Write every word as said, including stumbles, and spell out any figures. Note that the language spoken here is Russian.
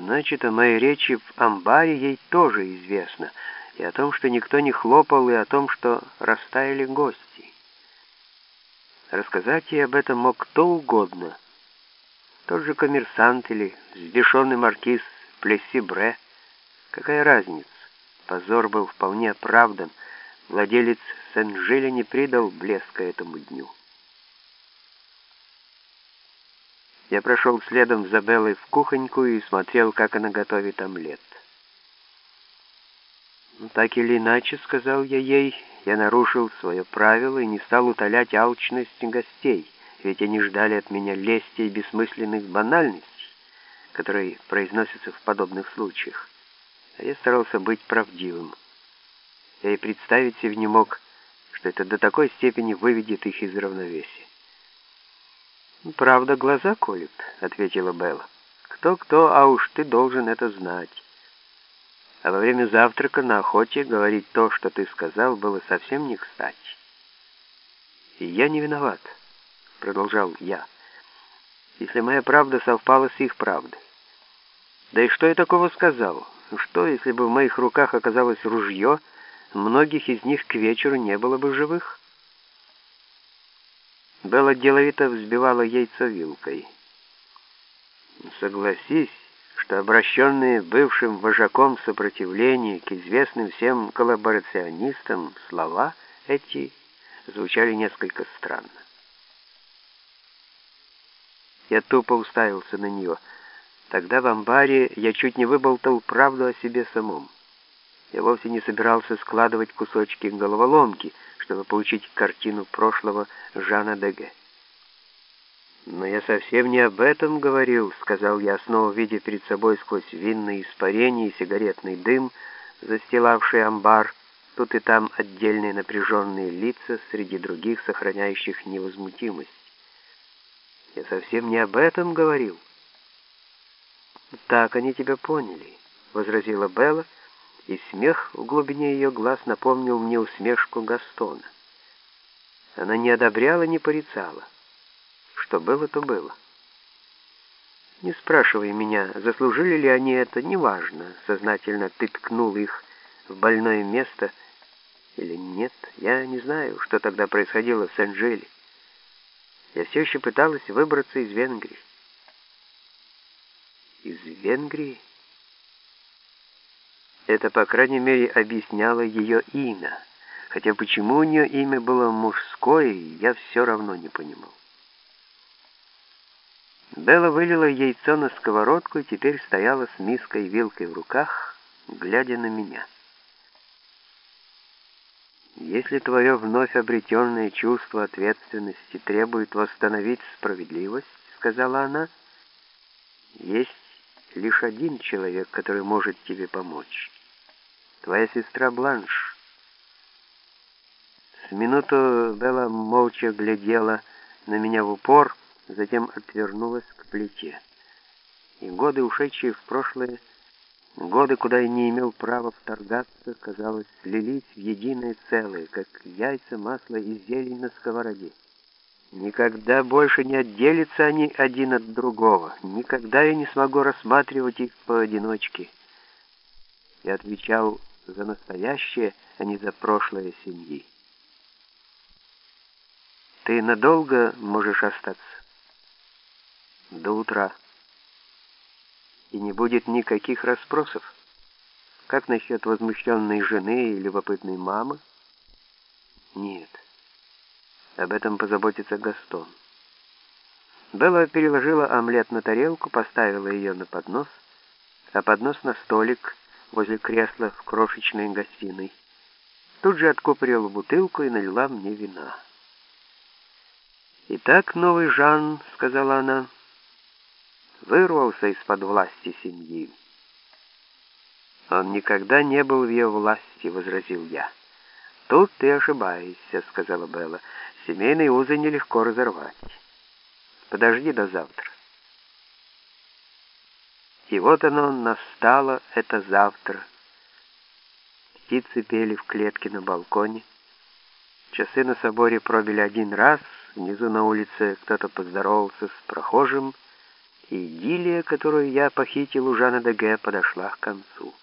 Значит, о моей речи в амбаре ей тоже известно, и о том, что никто не хлопал, и о том, что растаяли гости. Рассказать ей об этом мог кто угодно. Тот же коммерсант или взбешенный маркиз Плессибре. Какая разница? Позор был вполне оправдан. Владелец Сен-Жиля не придал блеска этому дню. Я прошел следом за Беллой в кухоньку и смотрел, как она готовит омлет. «Ну, так или иначе, — сказал я ей, — я нарушил свое правило и не стал утолять алчность гостей, ведь они ждали от меня лести и бессмысленных банальностей, которые произносятся в подобных случаях. А я старался быть правдивым. Я и представить себе не мог, что это до такой степени выведет их из равновесия. «Правда, глаза колют», — ответила Белла. «Кто-кто, а уж ты должен это знать. А во время завтрака на охоте говорить то, что ты сказал, было совсем не кстати». «И я не виноват», — продолжал я, «если моя правда совпала с их правдой. Да и что я такого сказал? Что, если бы в моих руках оказалось ружье, многих из них к вечеру не было бы живых?» Белла деловито взбивала яйцо вилкой. «Согласись, что обращенные бывшим вожаком сопротивления к известным всем коллаборационистам слова эти звучали несколько странно». Я тупо уставился на нее. Тогда в амбаре я чуть не выболтал правду о себе самом. Я вовсе не собирался складывать кусочки головоломки, чтобы получить картину прошлого Жана Деге. «Но я совсем не об этом говорил», — сказал я, снова видя перед собой сквозь винные испарения и сигаретный дым, застилавший амбар, тут и там отдельные напряженные лица среди других, сохраняющих невозмутимость. «Я совсем не об этом говорил». «Так они тебя поняли», — возразила Белла, и смех в глубине ее глаз напомнил мне усмешку Гастона. Она не одобряла, не порицала. Что было, то было. «Не спрашивай меня, заслужили ли они это, неважно», — сознательно ты ткнул их в больное место или нет. Я не знаю, что тогда происходило в Сен-Жиле. Я все еще пыталась выбраться из Венгрии. Из Венгрии? Это, по крайней мере, объясняло ее имя. Хотя почему у нее имя было мужское, я все равно не понимал. Белла вылила яйцо на сковородку и теперь стояла с миской и вилкой в руках, глядя на меня. «Если твое вновь обретенное чувство ответственности требует восстановить справедливость, — сказала она, — есть лишь один человек, который может тебе помочь. Твоя сестра Бланш». С минуту Белла молча глядела на меня в упор, затем отвернулась к плите. И годы, ушедшие в прошлое, годы, куда я не имел права вторгаться, казалось, слились в единое целое, как яйца, масло и зелень на сковороде. Никогда больше не отделятся они один от другого. Никогда я не смогу рассматривать их поодиночке. Я отвечал за настоящее, а не за прошлое семьи. «Ты надолго можешь остаться?» «До утра. И не будет никаких расспросов? Как насчет возмущенной жены и любопытной мамы?» «Нет. Об этом позаботится Гастон». Белла переложила омлет на тарелку, поставила ее на поднос, а поднос на столик возле кресла в крошечной гостиной. Тут же откупорила бутылку и налила мне вина. «Итак, новый Жан, — сказала она, — вырвался из-под власти семьи». «Он никогда не был в ее власти, — возразил я». «Тут ты ошибаешься, — сказала Белла. Семейные узы нелегко разорвать. Подожди до завтра». И вот оно настало, это завтра. Птицы пели в клетке на балконе. Часы на соборе пробили один раз. Внизу на улице кто-то поздоровался с прохожим, Идиллия, которую я похитил у Жана де Г, подошла к концу.